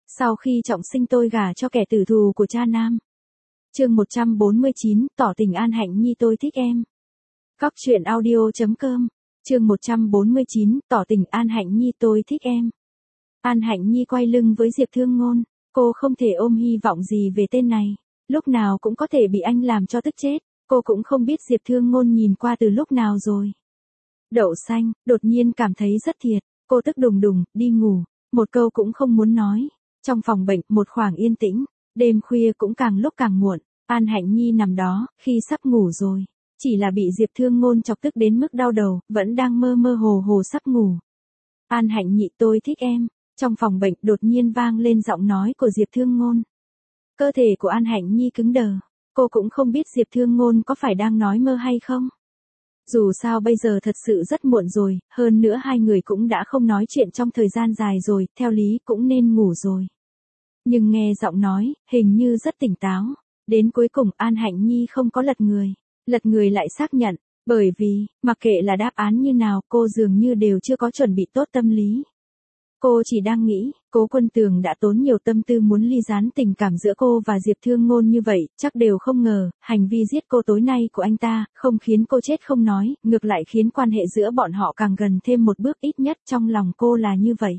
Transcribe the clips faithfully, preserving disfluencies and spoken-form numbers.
Sau khi trọng sinh tôi gả cho kẻ tử thù của cha nam. Chương một trăm bốn mươi chín, tỏ tình An Hạnh Nhi tôi thích em. Góc truyện audio.com. Chương một trăm bốn mươi chín, tỏ tình An Hạnh Nhi tôi thích em. An Hạnh Nhi quay lưng với Diệp Thương Ngôn, cô không thể ôm hy vọng gì về tên này, lúc nào cũng có thể bị anh làm cho tức chết, cô cũng không biết Diệp Thương Ngôn nhìn qua từ lúc nào rồi. Đậu xanh, đột nhiên cảm thấy rất thiệt, cô tức đùng đùng, đi ngủ, một câu cũng không muốn nói. Trong phòng bệnh, một khoảng yên tĩnh, đêm khuya cũng càng lúc càng muộn, An Hạnh Nhi nằm đó, khi sắp ngủ rồi, chỉ là bị Diệp Thương Ngôn chọc tức đến mức đau đầu, vẫn đang mơ mơ hồ hồ sắp ngủ. An Hạnh Nhi tôi thích em, trong phòng bệnh đột nhiên vang lên giọng nói của Diệp Thương Ngôn. Cơ thể của An Hạnh Nhi cứng đờ, cô cũng không biết Diệp Thương Ngôn có phải đang nói mơ hay không. Dù sao bây giờ thật sự rất muộn rồi, hơn nữa hai người cũng đã không nói chuyện trong thời gian dài rồi, theo lý cũng nên ngủ rồi. Nhưng nghe giọng nói, hình như rất tỉnh táo. Đến cuối cùng An Hạnh Nhi không có lật người. Lật người lại xác nhận, bởi vì, mặc kệ là đáp án như nào cô dường như đều chưa có chuẩn bị tốt tâm lý. Cô chỉ đang nghĩ, Cố Quân Tường đã tốn nhiều tâm tư muốn ly gián tình cảm giữa cô và Diệp Thương Ngôn như vậy, chắc đều không ngờ, hành vi giết cô tối nay của anh ta, không khiến cô chết không nói, ngược lại khiến quan hệ giữa bọn họ càng gần thêm một bước, ít nhất trong lòng cô là như vậy.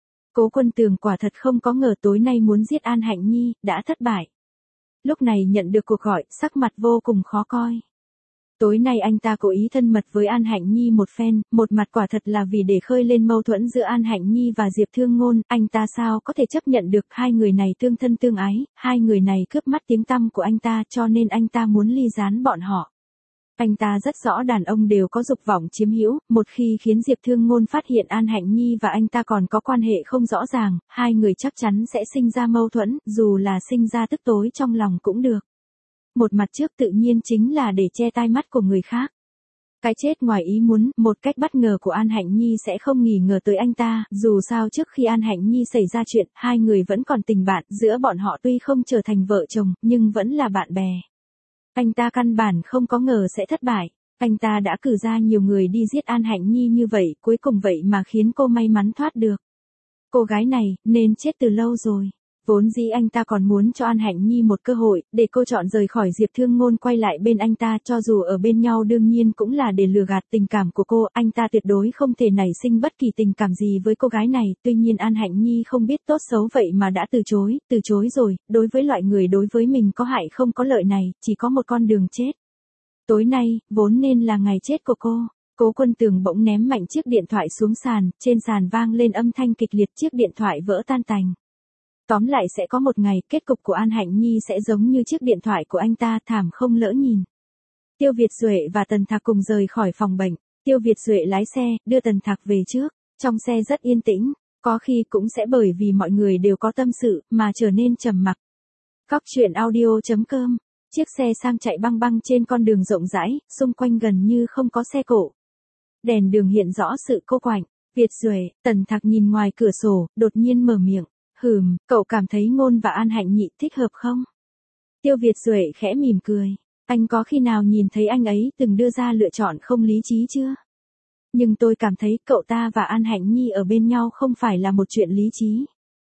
Cố Quân Tường quả thật không có ngờ tối nay muốn giết An Hạnh Nhi, đã thất bại. Lúc này nhận được cuộc gọi, sắc mặt vô cùng khó coi. Tối nay anh ta cố ý thân mật với An Hạnh Nhi một phen, một mặt quả thật là vì để khơi lên mâu thuẫn giữa An Hạnh Nhi và Diệp Thương Ngôn, anh ta sao có thể chấp nhận được hai người này tương thân tương ái, hai người này cướp mất tiếng tăm của anh ta cho nên anh ta muốn ly gián bọn họ. Anh ta rất rõ đàn ông đều có dục vọng chiếm hữu, một khi khiến Diệp Thương Ngôn phát hiện An Hạnh Nhi và anh ta còn có quan hệ không rõ ràng, hai người chắc chắn sẽ sinh ra mâu thuẫn, dù là sinh ra tức tối trong lòng cũng được. Một mặt trước tự nhiên chính là để che tai mắt của người khác. Cái chết ngoài ý muốn, một cách bất ngờ của An Hạnh Nhi sẽ không nghi ngờ tới anh ta, dù sao trước khi An Hạnh Nhi xảy ra chuyện, hai người vẫn còn tình bạn, giữa bọn họ tuy không trở thành vợ chồng, nhưng vẫn là bạn bè. Anh ta căn bản không có ngờ sẽ thất bại, anh ta đã cử ra nhiều người đi giết An Hạnh Nhi như vậy, cuối cùng vậy mà khiến cô may mắn thoát được. Cô gái này, nên chết từ lâu rồi. Vốn dĩ anh ta còn muốn cho An Hạnh Nhi một cơ hội, để cô chọn rời khỏi Diệp Thương Ngôn quay lại bên anh ta, cho dù ở bên nhau đương nhiên cũng là để lừa gạt tình cảm của cô, anh ta tuyệt đối không thể nảy sinh bất kỳ tình cảm gì với cô gái này, tuy nhiên An Hạnh Nhi không biết tốt xấu vậy mà đã từ chối, từ chối rồi, đối với loại người đối với mình có hại không có lợi này, chỉ có một con đường chết. Tối nay, vốn nên là ngày chết của cô. Cố Quân Tường bỗng ném mạnh chiếc điện thoại xuống sàn, trên sàn vang lên âm thanh kịch liệt, chiếc điện thoại vỡ tan tành. Tóm lại sẽ có một ngày, kết cục của An Hạnh Nhi sẽ giống như chiếc điện thoại của anh ta, thảm không lỡ nhìn. Tiêu Việt Duệ và Tần Thạc cùng rời khỏi phòng bệnh, Tiêu Việt Duệ lái xe, đưa Tần Thạc về trước, trong xe rất yên tĩnh, có khi cũng sẽ bởi vì mọi người đều có tâm sự, mà trở nên trầm mặc. Góc truyện audio.com, chiếc xe sang chạy băng băng trên con đường rộng rãi, xung quanh gần như không có xe cộ. Đèn đường hiện rõ sự cô quạnh, Việt Duệ, Tần Thạc nhìn ngoài cửa sổ, đột nhiên mở miệng. Hừm, cậu cảm thấy Ngôn và An Hạnh Nhi thích hợp không? Tiêu Việt Duệ khẽ mỉm cười. Anh có khi nào nhìn thấy anh ấy từng đưa ra lựa chọn không lý trí chưa? Nhưng tôi cảm thấy cậu ta và An Hạnh Nhi ở bên nhau không phải là một chuyện lý trí.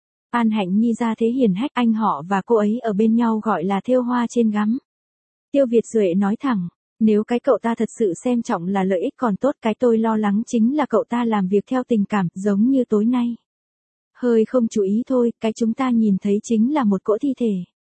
An Hạnh Nhi ra thế hiển hách, anh họ và cô ấy ở bên nhau gọi là thêu hoa trên gấm. Tiêu Việt Duệ nói thẳng, nếu cái cậu ta thật sự xem trọng là lợi ích còn tốt, cái tôi lo lắng chính là cậu ta làm việc theo tình cảm, giống như tối nay. Hơi không chú ý thôi, cái chúng ta nhìn thấy chính là một cỗ thi thể.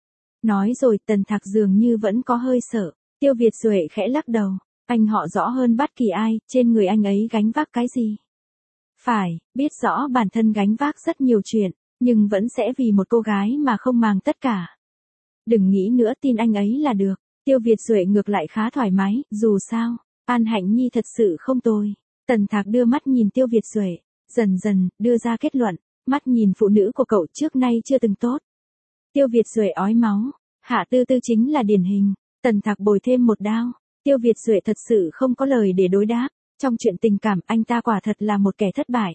Nói rồi Tần Thạc dường như vẫn có hơi sợ, Tiêu Việt Duệ khẽ lắc đầu, anh họ rõ hơn bất kỳ ai, trên người anh ấy gánh vác cái gì. Phải, biết rõ bản thân gánh vác rất nhiều chuyện, nhưng vẫn sẽ vì một cô gái mà không màng tất cả. Đừng nghĩ nữa, tin anh ấy là được. Tiêu Việt Duệ ngược lại khá thoải mái, dù sao, An Hạnh Nhi thật sự không tồi. Tần Thạc đưa mắt nhìn Tiêu Việt Duệ, dần dần, đưa ra kết luận. Mắt nhìn phụ nữ của cậu trước nay chưa từng tốt. Tiêu Việt Duệ ói máu. Hạ Tư Tư chính là điển hình. Tần Thạc bồi thêm một đao. Tiêu Việt Duệ thật sự không có lời để đối đáp. Trong chuyện tình cảm anh ta quả thật là một kẻ thất bại.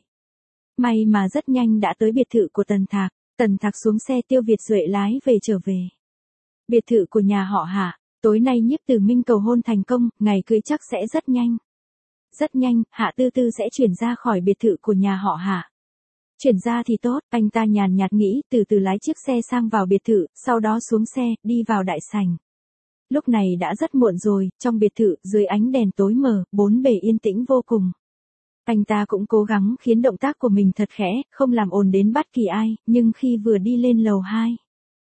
May mà rất nhanh đã tới biệt thự của Tần Thạc. Tần Thạc xuống xe, Tiêu Việt Duệ lái về trở về. Biệt thự của nhà họ Hạ. Tối nay Nhiếp Tử Minh cầu hôn thành công, ngày cưới chắc sẽ rất nhanh. Rất nhanh, Hạ Tư Tư sẽ chuyển ra khỏi biệt thự của nhà họ Hạ. Chuyển ra thì tốt, anh ta nhàn nhạt nghĩ, từ từ lái chiếc xe sang vào biệt thự, sau đó xuống xe, đi vào đại sảnh. Lúc này đã rất muộn rồi, trong biệt thự, dưới ánh đèn tối mờ, bốn bề yên tĩnh vô cùng. Anh ta cũng cố gắng khiến động tác của mình thật khẽ, không làm ồn đến bất kỳ ai, nhưng khi vừa đi lên lầu hai.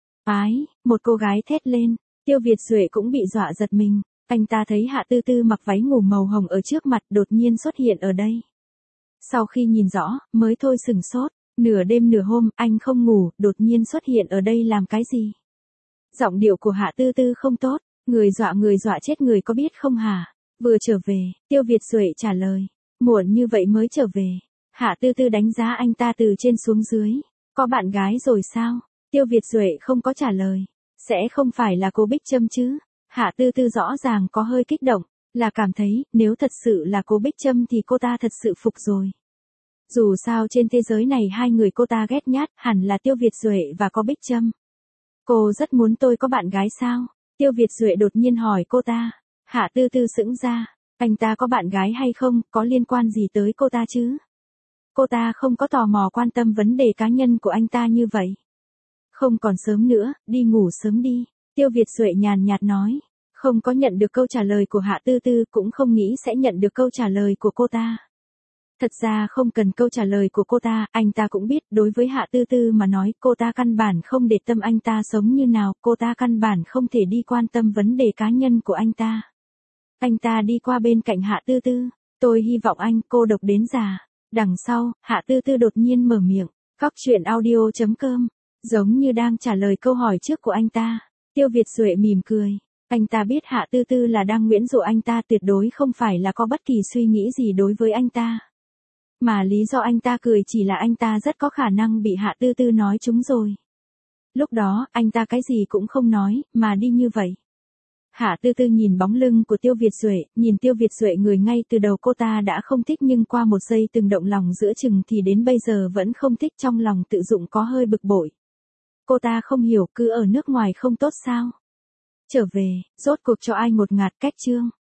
Ái, một cô gái thét lên, Tiêu Việt Duệ cũng bị dọa giật mình. Anh ta thấy Hạ Tư Tư mặc váy ngủ màu hồng ở trước mặt đột nhiên xuất hiện ở đây. Sau khi nhìn rõ, mới thôi sừng sốt, nửa đêm nửa hôm, anh không ngủ, đột nhiên xuất hiện ở đây làm cái gì? Giọng điệu của Hạ Tư Tư không tốt, người dọa người dọa chết người có biết không hả? Vừa trở về, Tiêu Việt Duệ trả lời, muộn như vậy mới trở về. Hạ Tư Tư đánh giá anh ta từ trên xuống dưới, có bạn gái rồi sao? Tiêu Việt Duệ không có trả lời, sẽ không phải là cô Bích Trâm chứ? Hạ Tư Tư rõ ràng có hơi kích động, là cảm thấy, nếu thật sự là cô Bích Trâm thì cô ta thật sự phục rồi. Dù sao trên thế giới này hai người cô ta ghét nhát, hẳn là Tiêu Việt Duệ và có Bích Trâm. Cô rất muốn tôi có bạn gái sao? Tiêu Việt Duệ đột nhiên hỏi cô ta. Hạ Tư Tư sững ra, anh ta có bạn gái hay không, có liên quan gì tới cô ta chứ? Cô ta không có tò mò quan tâm vấn đề cá nhân của anh ta như vậy. Không còn sớm nữa, đi ngủ sớm đi. Tiêu Việt Duệ nhàn nhạt nói, không có nhận được câu trả lời của Hạ Tư Tư, cũng không nghĩ sẽ nhận được câu trả lời của cô ta. Thật ra không cần câu trả lời của cô ta, anh ta cũng biết, đối với Hạ Tư Tư mà nói, cô ta căn bản không để tâm anh ta sống như nào, cô ta căn bản không thể đi quan tâm vấn đề cá nhân của anh ta. Anh ta đi qua bên cạnh Hạ Tư Tư, tôi hy vọng anh cô độc đến già. Đằng sau, Hạ Tư Tư đột nhiên mở miệng, Cóc Truyện Audio chấm com, giống như đang trả lời câu hỏi trước của anh ta. Tiêu Việt Duệ mỉm cười. Anh ta biết Hạ Tư Tư là đang nguyễn dụ anh ta, tuyệt đối không phải là có bất kỳ suy nghĩ gì đối với anh ta. Mà lý do anh ta cười chỉ là anh ta rất có khả năng bị Hạ Tư Tư nói trúng rồi. Lúc đó, anh ta cái gì cũng không nói, mà đi như vậy. Hạ Tư Tư nhìn bóng lưng của Tiêu Việt Duệ, nhìn Tiêu Việt Duệ người ngay từ đầu cô ta đã không thích, nhưng qua một giây từng động lòng giữa chừng thì đến bây giờ vẫn không thích, trong lòng tự dụng có hơi bực bội. Cô ta không hiểu, cứ ở nước ngoài không tốt sao? Trở về, rốt cuộc cho ai một ngạt cách chương.